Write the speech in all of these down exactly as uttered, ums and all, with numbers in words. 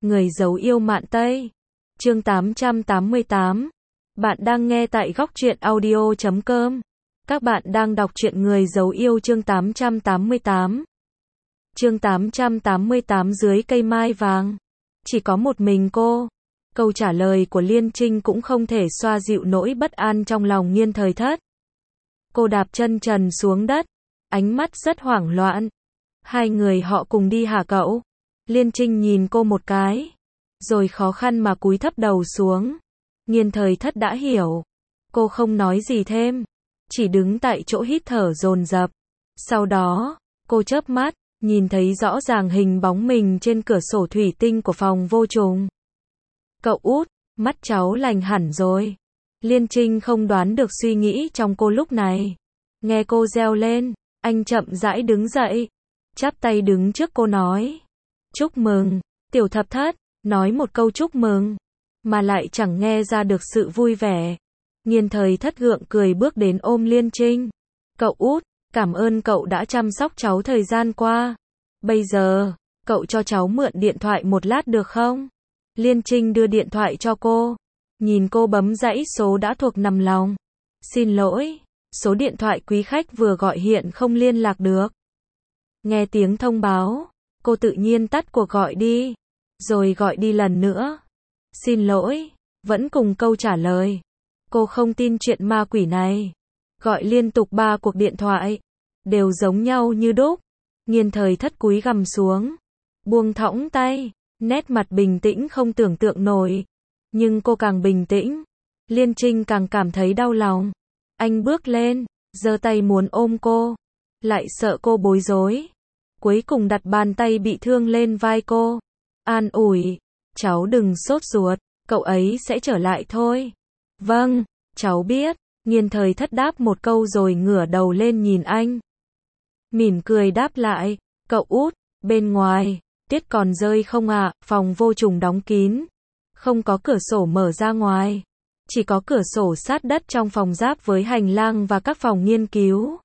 Người giấu yêu mạn Tây. Chương tám trăm tám mươi tám. Bạn đang nghe tại góc truyện audio chấm com. Các bạn đang đọc truyện Người giấu yêu chương tám trăm tám mươi tám. Chương tám trăm tám mươi tám dưới cây mai vàng. Chỉ có một mình cô. Câu trả lời của Liên Trinh cũng không thể xoa dịu nỗi bất an trong lòng Nghiên Thời Thất. Cô đạp chân trần xuống đất, ánh mắt rất hoảng loạn. Hai người họ cùng đi hả cậu? Liên Trinh nhìn cô một cái, rồi khó khăn mà cúi thấp đầu xuống. Nghiên Thời Thất đã hiểu. Cô không nói gì thêm, chỉ đứng tại chỗ hít thở dồn dập. Sau đó, cô chớp mắt, nhìn thấy rõ ràng hình bóng mình trên cửa sổ thủy tinh của phòng vô trùng. Cậu út, mắt cháu lành hẳn rồi. Liên Trinh không đoán được suy nghĩ trong cô lúc này. Nghe cô reo lên, anh chậm rãi đứng dậy, chắp tay đứng trước cô nói: chúc mừng, Tiểu Thập Thất. Nói một câu chúc mừng, mà lại chẳng nghe ra được sự vui vẻ. Nghiên Thời Thất gượng cười bước đến ôm Liên Trinh. Cậu út, cảm ơn cậu đã chăm sóc cháu thời gian qua. Bây giờ, cậu cho cháu mượn điện thoại một lát được không? Liên Trinh đưa điện thoại cho cô, nhìn cô bấm dãy số đã thuộc nằm lòng. Xin lỗi, số điện thoại quý khách vừa gọi hiện không liên lạc được. Nghe tiếng thông báo, cô tự nhiên tắt cuộc gọi đi, rồi gọi đi lần nữa. Xin lỗi, vẫn cùng câu trả lời. Cô không tin chuyện ma quỷ này. Gọi liên tục ba cuộc điện thoại, đều giống nhau như đúc. Nghiên Thời Thất cúi gằm xuống, buông thõng tay, nét mặt bình tĩnh không tưởng tượng nổi. Nhưng cô càng bình tĩnh, Liên Trinh càng cảm thấy đau lòng. Anh bước lên, giơ tay muốn ôm cô, lại sợ cô bối rối. Cuối cùng đặt bàn tay bị thương lên vai cô, an ủi: cháu đừng sốt ruột, cậu ấy sẽ trở lại thôi. Vâng, cháu biết. Nghiên Thời Thất đáp một câu rồi ngửa đầu lên nhìn anh, mỉm cười đáp lại: cậu út, bên ngoài, tuyết còn rơi không ạ? À? Phòng vô trùng đóng kín, không có cửa sổ mở ra ngoài, chỉ có cửa sổ sát đất trong phòng giáp với hành lang và các phòng nghiên cứu.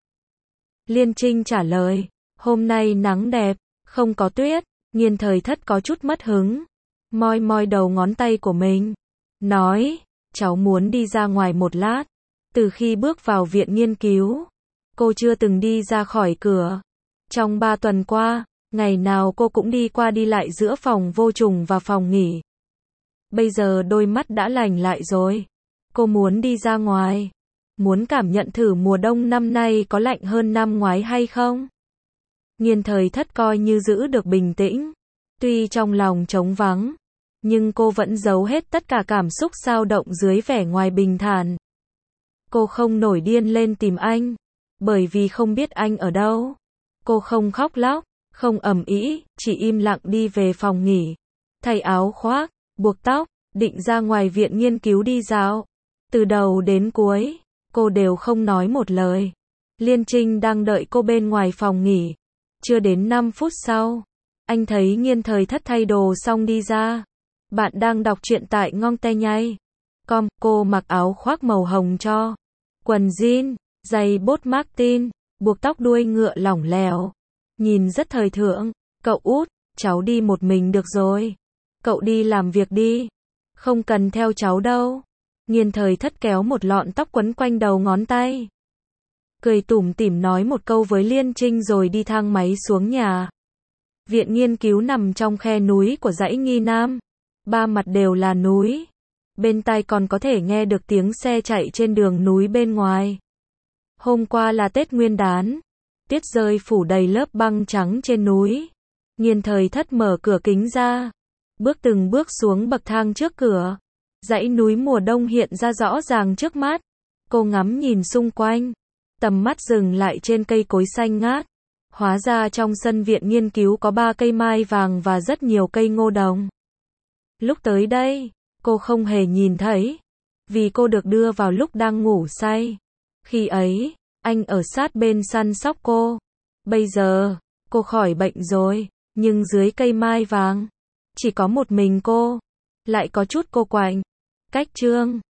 Liên Trinh trả lời: hôm nay nắng đẹp, không có tuyết. Nghiên Thời Thất có chút mất hứng, moi moi đầu ngón tay của mình, nói: cháu muốn đi ra ngoài một lát. Từ khi bước vào viện nghiên cứu, cô chưa từng đi ra khỏi cửa. Trong ba tuần qua, ngày nào cô cũng đi qua đi lại giữa phòng vô trùng và phòng nghỉ. Bây giờ đôi mắt đã lành lại rồi. Cô muốn đi ra ngoài, muốn cảm nhận thử mùa đông năm nay có lạnh hơn năm ngoái hay không. Nghiên Thời Thất coi như giữ được bình tĩnh. Tuy trong lòng trống vắng, nhưng cô vẫn giấu hết tất cả cảm xúc dao động dưới vẻ ngoài bình thản. Cô không nổi điên lên tìm anh, bởi vì không biết anh ở đâu. Cô không khóc lóc, không ầm ĩ, chỉ im lặng đi về phòng nghỉ, thay áo khoác, buộc tóc, định ra ngoài viện nghiên cứu đi dạo. Từ đầu đến cuối, cô đều không nói một lời. Liên Trinh đang đợi cô bên ngoài phòng nghỉ. Chưa đến năm phút sau, anh thấy Nghiên Thời Thất thay đồ xong đi ra. Bạn đang đọc truyện tại Ngong Te Nhây com. Cô mặc áo khoác màu hồng cho, quần jean, giày bốt Martin, buộc tóc đuôi ngựa lỏng lẻo, nhìn rất thời thượng. Cậu út, cháu đi một mình được rồi. Cậu đi làm việc đi, không cần theo cháu đâu. Nghiên Thời Thất kéo một lọn tóc quấn quanh đầu ngón tay, cười tủm tỉm nói một câu với Liên Trinh rồi đi thang máy xuống nhà. Viện nghiên cứu nằm trong khe núi của dãy Nghi Nam. Ba mặt đều là núi. Bên tai còn có thể nghe được tiếng xe chạy trên đường núi bên ngoài. Hôm qua là Tết Nguyên đán. Tuyết rơi phủ đầy lớp băng trắng trên núi. Nghiên Thời Thất mở cửa kính ra, bước từng bước xuống bậc thang trước cửa. Dãy núi mùa đông hiện ra rõ ràng trước mắt. Cô ngắm nhìn xung quanh, tầm mắt dừng lại trên cây cối xanh ngát. Hóa ra trong sân viện nghiên cứu có ba cây mai vàng và rất nhiều cây ngô đồng. Lúc tới đây, cô không hề nhìn thấy, vì cô được đưa vào lúc đang ngủ say. Khi ấy, anh ở sát bên săn sóc cô. Bây giờ, cô khỏi bệnh rồi, nhưng dưới cây mai vàng, chỉ có một mình cô, lại có chút cô quạnh. Cách chương